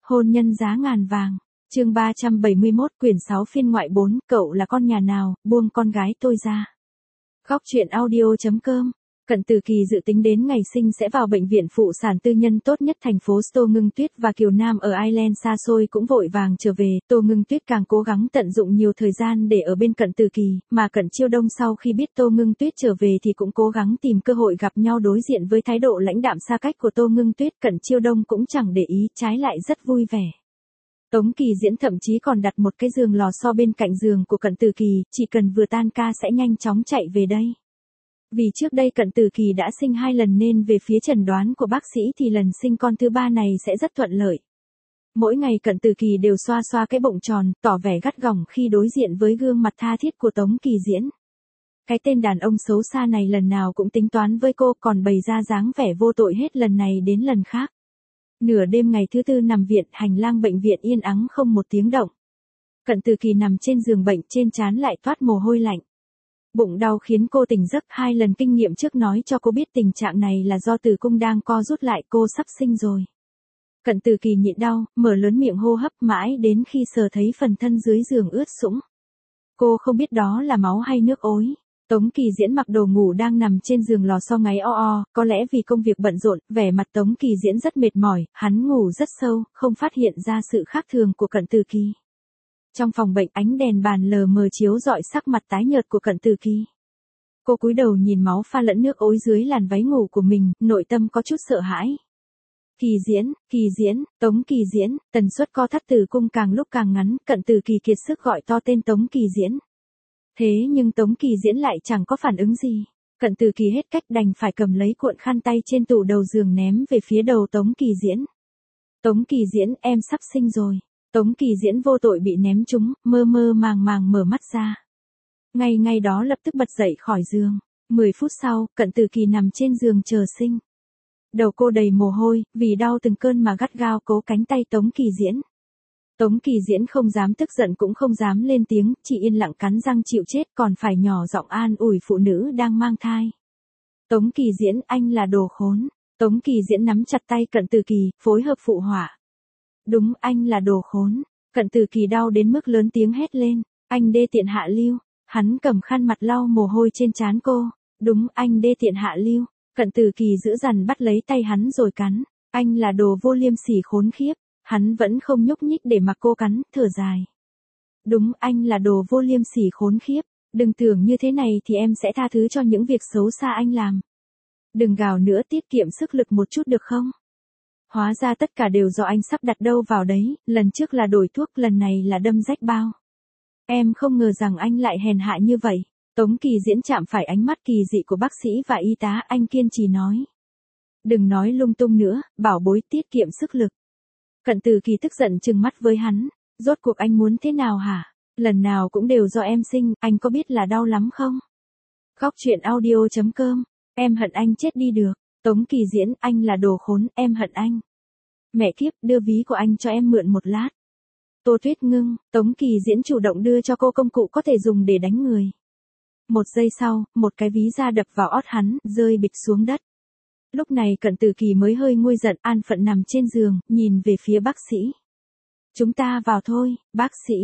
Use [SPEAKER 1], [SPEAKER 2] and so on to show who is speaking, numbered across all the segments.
[SPEAKER 1] Hôn nhân giá ngàn vàng. Chương 371, quyển 6 phiên ngoại 4, cậu là con nhà nào, buông con gái tôi ra. Góc truyện audio.com. Cận Từ Kỳ dự tính đến ngày sinh sẽ vào bệnh viện phụ sản tư nhân tốt nhất thành phố. Tô Ngưng Tuyết và Kiều Nam ở Ireland xa xôi cũng vội vàng trở về. Tô Ngưng Tuyết càng cố gắng tận dụng nhiều thời gian để ở bên Cận Từ Kỳ, mà Cận Chiêu Đông sau khi biết Tô Ngưng Tuyết trở về thì cũng cố gắng tìm cơ hội gặp nhau. Đối diện với thái độ lãnh đạm xa cách của Tô Ngưng Tuyết, Cận Chiêu Đông cũng chẳng để ý, trái lại rất vui vẻ. Tống Kỳ Diễn thậm chí còn đặt một cái giường lò xo bên cạnh giường của Cận Từ Kỳ, chỉ cần vừa tan ca sẽ nhanh chóng chạy về đây. Vì trước đây Cận Từ Kỳ đã sinh 2 lần nên về phía chẩn đoán của bác sĩ thì lần sinh con thứ 3 này sẽ rất thuận lợi. Mỗi ngày Cận Từ Kỳ đều xoa xoa cái bụng tròn, tỏ vẻ gắt gỏng khi đối diện với gương mặt tha thiết của Tống Kỳ Diễn. Cái tên đàn ông xấu xa này lần nào cũng tính toán với cô, còn bày ra dáng vẻ vô tội hết lần này đến lần khác. Nửa đêm ngày thứ Tư nằm viện, hành lang bệnh viện yên ắng không một tiếng động. Cận Từ Kỳ nằm trên giường bệnh, trên trán lại toát mồ hôi lạnh. Bụng đau khiến cô tỉnh giấc. 2 lần kinh nghiệm trước nói cho cô biết tình trạng này là do tử cung đang co rút lại, cô sắp sinh rồi. Cận Từ Kỳ nhịn đau, mở lớn miệng hô hấp mãi đến khi sờ thấy phần thân dưới giường ướt sũng. Cô không biết đó là máu hay nước ối. Tống Kỳ Diễn mặc đồ ngủ đang nằm trên giường lò xo ngáy có lẽ vì công việc bận rộn, vẻ mặt Tống Kỳ Diễn rất mệt mỏi, hắn ngủ rất sâu, không phát hiện ra sự khác thường của Cận Từ Kỳ. Trong phòng bệnh, ánh đèn bàn lờ mờ chiếu rọi sắc mặt tái nhợt của Cận Từ Kỳ. Cô cúi đầu nhìn máu pha lẫn nước ối dưới làn váy ngủ của mình, nội tâm có chút sợ hãi. Kỳ Diễn, Tống Kỳ Diễn, tần suất co thắt tử cung càng lúc càng ngắn, Cận Từ Kỳ kiệt sức gọi to tên Tống Kỳ Diễn. Thế nhưng Tống Kỳ Diễn lại chẳng có phản ứng gì. Cận Từ Kỳ hết cách đành phải cầm lấy cuộn khăn tay trên tủ đầu giường ném về phía đầu Tống Kỳ Diễn. Tống Kỳ Diễn, em sắp sinh rồi. Tống Kỳ Diễn vô tội bị ném trúng, mơ mơ màng màng mở mắt ra. Ngay đó lập tức bật dậy khỏi giường. 10 phút sau, Cận Từ Kỳ nằm trên giường chờ sinh. Đầu cô đầy mồ hôi, vì đau từng cơn mà gắt gao cố cánh tay Tống Kỳ Diễn. Tống Kỳ Diễn không dám tức giận cũng không dám lên tiếng, chỉ yên lặng cắn răng chịu chết, còn phải nhỏ giọng an ủi phụ nữ đang mang thai. Tống Kỳ Diễn, anh là đồ khốn. Tống Kỳ Diễn nắm chặt tay Cận Từ Kỳ, phối hợp phụ họa. Đúng, anh là đồ khốn. Cận Từ Kỳ đau đến mức lớn tiếng hét lên. Anh đê tiện hạ lưu. Hắn cầm khăn mặt lau mồ hôi trên trán cô. Đúng, anh đê tiện hạ lưu. Cận Từ Kỳ dữ dằn bắt lấy tay hắn rồi cắn. Anh là đồ vô liêm sỉ khốn khiếp. Hắn vẫn không nhúc nhích để mặc cô cắn, thở dài. Đúng, anh là đồ vô liêm sỉ khốn khiếp. Đừng tưởng như thế này thì em sẽ tha thứ cho những việc xấu xa anh làm. Đừng gào nữa, tiết kiệm sức lực một chút được không? Hóa ra tất cả đều do anh sắp đặt đâu vào đấy, lần trước là đổi thuốc, lần này là đâm rách bao. Em không ngờ rằng anh lại hèn hạ như vậy. Tống Kỳ Diễn chạm phải ánh mắt kỳ dị của bác sĩ và y tá, anh kiên trì nói. Đừng nói lung tung nữa, bảo bối, tiết kiệm sức lực. Cận Từ Kỳ tức giận trừng mắt với hắn. Rốt cuộc anh muốn thế nào hả? Lần nào cũng đều do em sinh, anh có biết là đau lắm không? Góc truyện audio.com. Em hận anh chết đi được. Tống Kỳ Diễn, anh là đồ khốn, em hận anh. Mẹ kiếp, đưa ví của anh cho em mượn một lát. Tô Tuyết ngưng, Tống Kỳ Diễn chủ động đưa cho cô công cụ có thể dùng để đánh người. 1 giây sau, một cái ví da đập vào ót hắn, rơi bịch xuống đất. Lúc này Cận Từ Kỳ mới hơi nguôi giận, an phận nằm trên giường, nhìn về phía bác sĩ. Chúng ta vào thôi, bác sĩ,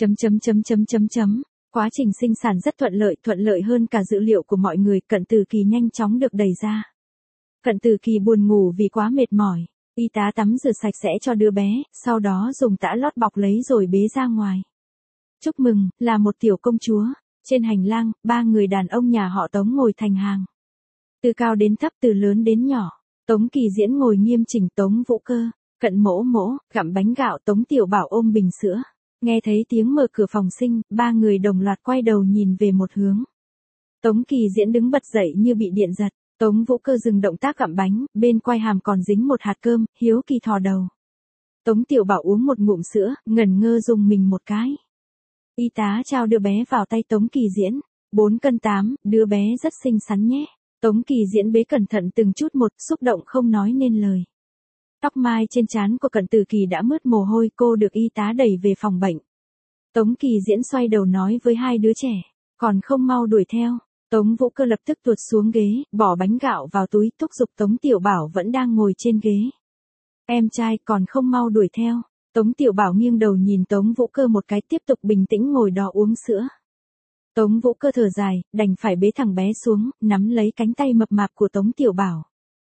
[SPEAKER 1] Quá trình sinh sản rất thuận lợi hơn cả dữ liệu của mọi người, Cận Từ Kỳ nhanh chóng được đẩy ra. Cận Từ Kỳ buồn ngủ vì quá mệt mỏi. Y tá tắm rửa sạch sẽ cho đứa bé, sau đó dùng tã lót bọc lấy rồi bế ra ngoài. Chúc mừng, là một tiểu công chúa. Trên hành lang, 3 người đàn ông nhà họ Tống ngồi thành hàng. Từ cao đến thấp, từ lớn đến nhỏ. Tống Kỳ Diễn ngồi nghiêm chỉnh, Tống Vũ Cơ, Cận Mỗ Mỗ, gặm bánh gạo, Tống Tiểu Bảo ôm bình sữa. Nghe thấy tiếng mở cửa phòng sinh, 3 người đồng loạt quay đầu nhìn về một hướng. Tống Kỳ Diễn đứng bật dậy như bị điện giật. Tống Vũ Cơ dừng động tác gặm bánh, bên quai hàm còn dính một hạt cơm, hiếu kỳ thò đầu. Tống Tiểu Bảo uống một ngụm sữa, ngẩn ngơ rùng mình một cái. Y tá trao đứa bé vào tay Tống Kỳ Diễn. 4 cân 8, đứa bé rất xinh xắn nhé. Tống Kỳ Diễn bế cẩn thận từng chút một, xúc động không nói nên lời. Tóc mai trên trán của Cận Từ Kỳ đã mướt mồ hôi, cô được y tá đẩy về phòng bệnh. Tống Kỳ Diễn xoay đầu nói với 2 đứa trẻ, còn không mau đuổi theo. Tống Vũ Cơ lập tức tuột xuống ghế, bỏ bánh gạo vào túi, thúc giục Tống Tiểu Bảo vẫn đang ngồi trên ghế. Em trai, còn không mau đuổi theo. Tống Tiểu Bảo nghiêng đầu nhìn Tống Vũ Cơ một cái, tiếp tục bình tĩnh ngồi đó uống sữa. Tống Vũ Cơ thở dài, đành phải bế thằng bé xuống, nắm lấy cánh tay mập mạp của Tống Tiểu Bảo.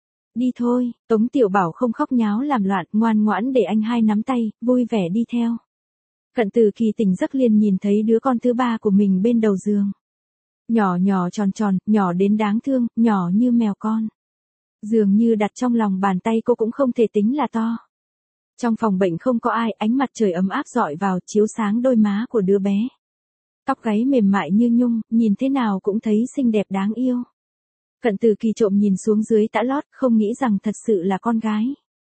[SPEAKER 1] Đi thôi, Tống Tiểu Bảo không khóc nháo làm loạn, ngoan ngoãn để anh hai nắm tay, vui vẻ đi theo. Cận Từ Kỳ tỉnh giấc liền nhìn thấy đứa con thứ ba của mình bên đầu giường. Nhỏ nhỏ tròn tròn, nhỏ đến đáng thương, nhỏ như mèo con. Dường như đặt trong lòng bàn tay cô cũng không thể tính là to. Trong phòng bệnh không có ai, ánh mặt trời ấm áp rọi vào chiếu sáng đôi má của đứa bé. Tóc gáy mềm mại như nhung, nhìn thế nào cũng thấy xinh đẹp đáng yêu. Cận Từ Kỳ trộm nhìn xuống dưới tã lót, không nghĩ rằng thật sự là con gái.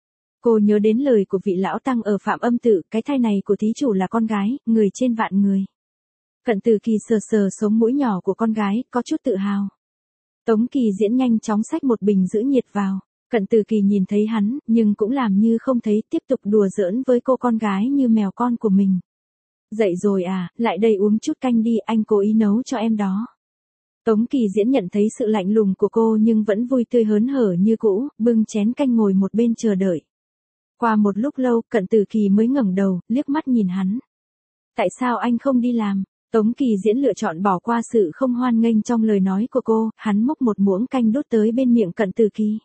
[SPEAKER 1] Cô nhớ đến lời của vị lão tăng ở Phạm Âm Tự, cái thai này của thí chủ là con gái, người trên vạn người. Cận Từ Kỳ sờ sờ sống mũi nhỏ của con gái, có chút tự hào. Tống Kỳ Diễn nhanh chóng xách một bình giữ nhiệt vào. Cận Từ Kỳ nhìn thấy hắn, nhưng cũng làm như không thấy, tiếp tục đùa giỡn với cô con gái như mèo con của mình. Dậy rồi à, lại đây uống chút canh đi, anh cố ý nấu cho em đó. Tống Kỳ Diễn nhận thấy sự lạnh lùng của cô nhưng vẫn vui tươi hớn hở như cũ, bưng chén canh ngồi một bên chờ đợi. Qua một lúc lâu, Cận Từ Kỳ mới ngẩng đầu, liếc mắt nhìn hắn. Tại sao anh không đi làm? Tống Kỳ Diễn lựa chọn bỏ qua sự không hoan nghênh trong lời nói của cô, hắn múc một muỗng canh đút tới bên miệng Cận Từ Kỳ.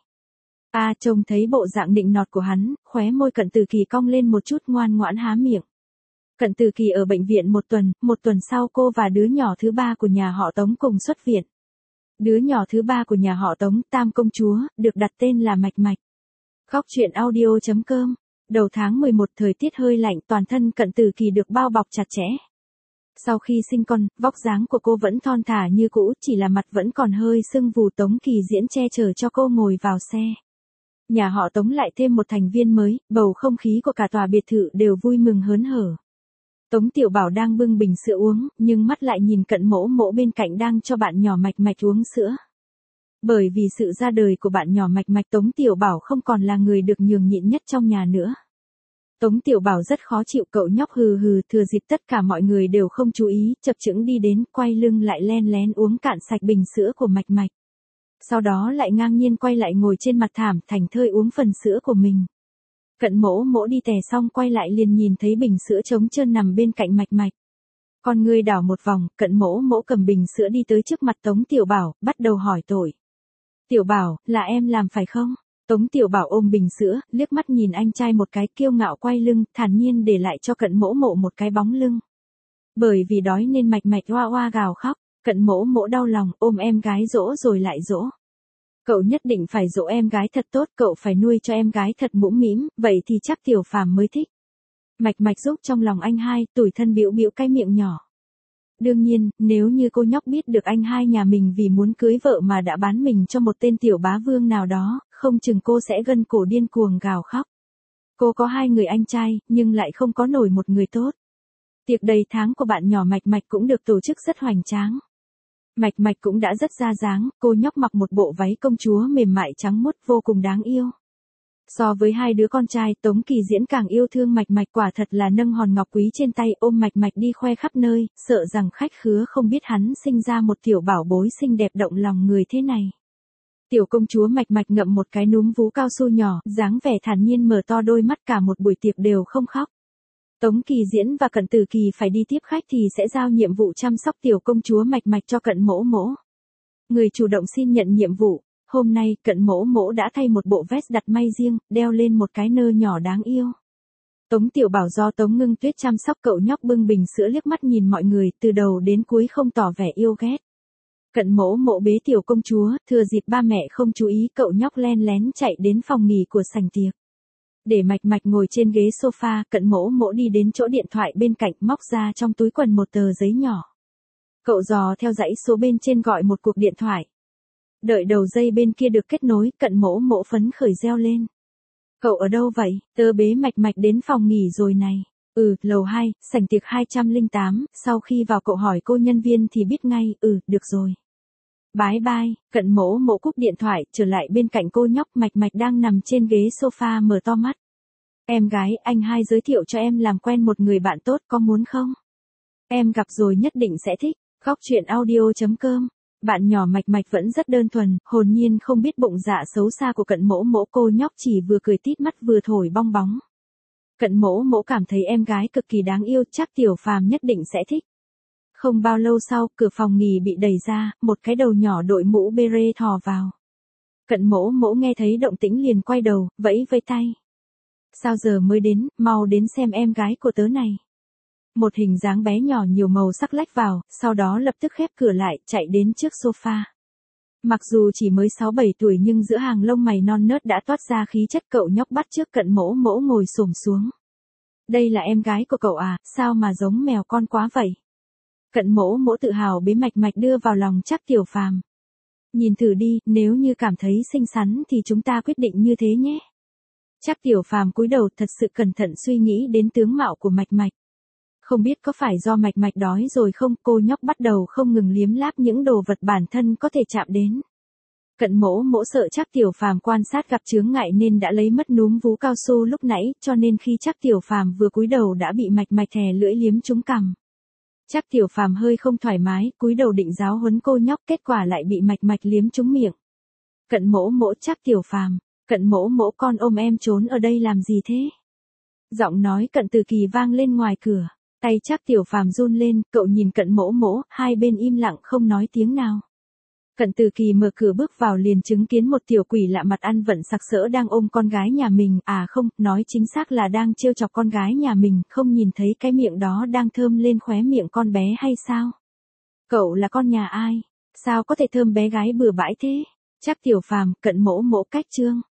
[SPEAKER 1] Trông thấy bộ dạng nịnh nọt của hắn, khóe môi Cận Từ Kỳ cong lên một chút, ngoan ngoãn há miệng. Cận Từ Kỳ ở bệnh viện một tuần sau cô và đứa nhỏ thứ ba của nhà họ Tống cùng xuất viện. Đứa nhỏ thứ ba của nhà họ Tống, Tam công chúa, được đặt tên là Mạch Mạch. Góc truyện audio.com. Đầu tháng 11 thời tiết hơi lạnh, toàn thân Cận Từ Kỳ được bao bọc chặt chẽ. Sau khi sinh con, vóc dáng của cô vẫn thon thả như cũ, chỉ là mặt vẫn còn hơi sưng vù. Tống Kỳ Diễn che chở cho cô ngồi vào xe. Nhà họ Tống lại thêm một thành viên mới, bầu không khí của cả tòa biệt thự đều vui mừng hớn hở. Tống Tiểu Bảo đang bưng bình sữa uống, nhưng mắt lại nhìn Cận Mỗ Mỗ bên cạnh đang cho bạn nhỏ Mạch Mạch uống sữa. Bởi vì sự ra đời của bạn nhỏ Mạch Mạch, Tống Tiểu Bảo không còn là người được nhường nhịn nhất trong nhà nữa. Tống Tiểu Bảo rất khó chịu, cậu nhóc hừ hừ, thừa dịp tất cả mọi người đều không chú ý, chập chững đi đến, quay lưng lại len lén uống cạn sạch bình sữa của Mạch Mạch. Sau đó lại ngang nhiên quay lại ngồi trên mặt thảm, thành thơi uống phần sữa của mình. Cận Mỗ Mỗ đi tè xong quay lại liền nhìn thấy bình sữa trống trơn nằm bên cạnh Mạch Mạch. Con ngươi đảo một vòng, Cận Mỗ Mỗ cầm bình sữa đi tới trước mặt Tống Tiểu Bảo, bắt đầu hỏi tội. Tiểu Bảo, là em làm phải không? Tống Tiểu Bảo ôm bình sữa, liếc mắt nhìn anh trai một cái, kiêu ngạo quay lưng, thản nhiên để lại cho Cận Mỗ Mỗ một cái bóng lưng. Bởi vì đói nên Mạch Mạch oa oa gào khóc, Cận Mỗ Mỗ đau lòng, ôm em gái dỗ rồi lại dỗ. Cậu nhất định phải dỗ em gái thật tốt, cậu phải nuôi cho em gái thật mũm mĩm, vậy thì chắc Tiểu Phàm mới thích. Mạch Mạch giúp trong lòng anh hai, tủi thân bĩu bĩu cái miệng nhỏ. Đương nhiên, nếu như cô nhóc biết được anh hai nhà mình vì muốn cưới vợ mà đã bán mình cho một tên tiểu bá vương nào đó, không chừng cô sẽ gân cổ điên cuồng gào khóc. Cô có 2 người anh trai, nhưng lại không có nổi một người tốt. Tiệc đầy tháng của bạn nhỏ Mạch Mạch cũng được tổ chức rất hoành tráng. Mạch Mạch cũng đã rất ra dáng, cô nhóc mặc một bộ váy công chúa mềm mại trắng muốt vô cùng đáng yêu. So với 2 đứa con trai, Tống Kỳ Diễn càng yêu thương Mạch Mạch, quả thật là nâng hòn ngọc quý trên tay, ôm Mạch Mạch đi khoe khắp nơi, sợ rằng khách khứa không biết hắn sinh ra một tiểu bảo bối xinh đẹp động lòng người thế này. Tiểu công chúa Mạch Mạch ngậm một cái núm vú cao su nhỏ, dáng vẻ thản nhiên mở to đôi mắt, cả một buổi tiệc đều không khóc. Tống Kỳ Diễn và Cận Từ Kỳ phải đi tiếp khách thì sẽ giao nhiệm vụ chăm sóc tiểu công chúa Mạch Mạch cho Cận Mỗ Mỗ. Người chủ động xin nhận nhiệm vụ. Hôm nay, Cận Mỗ Mỗ đã thay một bộ vest đặt may riêng, đeo lên một cái nơ nhỏ đáng yêu. Tống Tiểu Bảo do Tống Ngưng Tuyết chăm sóc, cậu nhóc bưng bình sữa liếc mắt nhìn mọi người, từ đầu đến cuối không tỏ vẻ yêu ghét. Cận Mỗ Mỗ bế tiểu công chúa, thừa dịp ba mẹ không chú ý, cậu nhóc len lén chạy đến phòng nghỉ của sảnh tiệc. Để Mạch Mạch ngồi trên ghế sofa, Cận Mỗ Mỗ đi đến chỗ điện thoại bên cạnh, móc ra trong túi quần một tờ giấy nhỏ. Cậu dò theo dãy số bên trên gọi một cuộc điện thoại. Đợi đầu dây bên kia được kết nối, Cận Mỗ Mỗ phấn khởi reo lên. Cậu ở đâu vậy? Tớ bế Mạch Mạch đến phòng nghỉ rồi này. Lầu 2, sảnh tiệc 208, sau khi vào cậu hỏi cô nhân viên thì biết ngay, được rồi. Bye bye, Cận Mỗ Mỗ cúp điện thoại, trở lại bên cạnh cô nhóc. Mạch Mạch đang nằm trên ghế sofa mở to mắt. Em gái, anh hai giới thiệu cho em làm quen một người bạn tốt, có muốn không? Em gặp rồi nhất định sẽ thích. Góc truyện audio.com. Bạn nhỏ Mạch Mạch vẫn rất đơn thuần, hồn nhiên không biết bụng dạ xấu xa của Cận Mỗ Mỗ, cô nhóc chỉ vừa cười tít mắt vừa thổi bong bóng. Cận mỗ mỗ cảm thấy em gái cực kỳ đáng yêu, chắc Tiểu Phàm nhất định sẽ thích. Không bao lâu sau, cửa phòng nghỉ bị đẩy ra, một cái đầu nhỏ đội mũ beret thò vào. Cận mỗ mỗ nghe thấy động tĩnh liền quay đầu, vẫy vẫy tay. Sao giờ mới đến, mau đến xem em gái của tớ này. Một hình dáng bé nhỏ nhiều màu sắc lách vào, sau đó lập tức khép cửa lại, chạy đến trước sofa. Mặc dù chỉ mới 6-7 tuổi nhưng giữa hàng lông mày non nớt đã toát ra khí chất cậu nhóc bắt trước cận mỗ mỗ ngồi xổm xuống. Đây là em gái của cậu à, sao mà giống mèo con quá vậy? Cận mỗ mỗ tự hào bế Mạch Mạch đưa vào lòng chắc Tiểu Phàm. Nhìn thử đi, nếu như cảm thấy xinh xắn thì chúng ta quyết định như thế nhé. Chắc Tiểu Phàm cúi đầu thật sự cẩn thận suy nghĩ đến tướng mạo của Mạch Mạch. Không biết có phải do Mạch Mạch đói rồi không, cô nhóc bắt đầu không ngừng liếm láp những đồ vật bản thân có thể chạm đến. Cận mỗ mỗ sợ chắc Tiểu Phàm quan sát gặp chướng ngại nên đã lấy mất núm vú cao su lúc nãy, cho nên khi chắc Tiểu Phàm vừa cúi đầu đã bị Mạch Mạch thè lưỡi liếm trúng cằm. Chắc Tiểu Phàm hơi không thoải mái, cúi đầu định giáo huấn cô nhóc, kết quả lại bị Mạch Mạch liếm trúng miệng. Cận mỗ mỗ chắc Tiểu Phàm, cận mỗ mỗ con ôm em trốn ở đây làm gì thế? Giọng nói Cận Từ Kỳ vang lên ngoài cửa, tay chắc Tiểu Phàm run lên, cậu nhìn cận mỗ mỗ, hai bên im lặng không nói tiếng nào. Cận Từ Kỳ mở cửa bước vào liền chứng kiến một tiểu quỷ lạ mặt ăn vận sặc sỡ đang ôm con gái nhà mình, à không, nói chính xác là đang trêu chọc con gái nhà mình, không nhìn thấy cái miệng đó đang thơm lên khóe miệng con bé hay sao? Cậu là con nhà ai? Sao có thể thơm bé gái bừa bãi thế? Chắc Tiểu Phàm, cận mỗ mỗ cách chương.